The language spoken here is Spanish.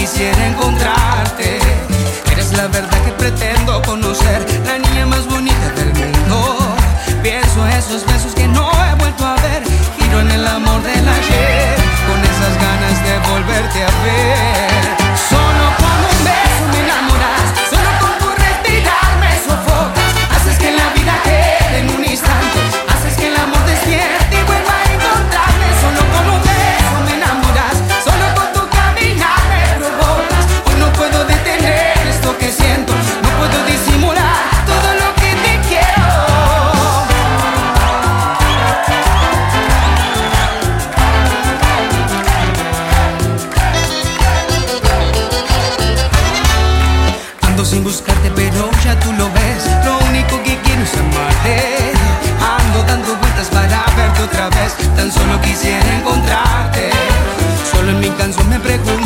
quisiera encontrarte. Eres la verdad que pretendo conocer, la niña más bonita del mundo. Pienso esos besos que no he vuelto a ver, giro en el amor del ayer, con esas ganas de volverte a ver. Solo con un beso me enamoras, solo con tu respirar me sofocas. Haces que la vida quede en un instante, haces que el amor despierte y vuelva a encontrarme. Solo con un beso me enamoras, solo con tu caminar me provocas. Hoy no puedo detener esto que siento, no puedo disimular todo lo que te quiero. Ando sin buscarte pero ya tú lo ves, lo único que quiero es amarte. Ando dando vueltas para verte otra vez, tan solo quisiera encontrarte. Solo en mi canción me pregunto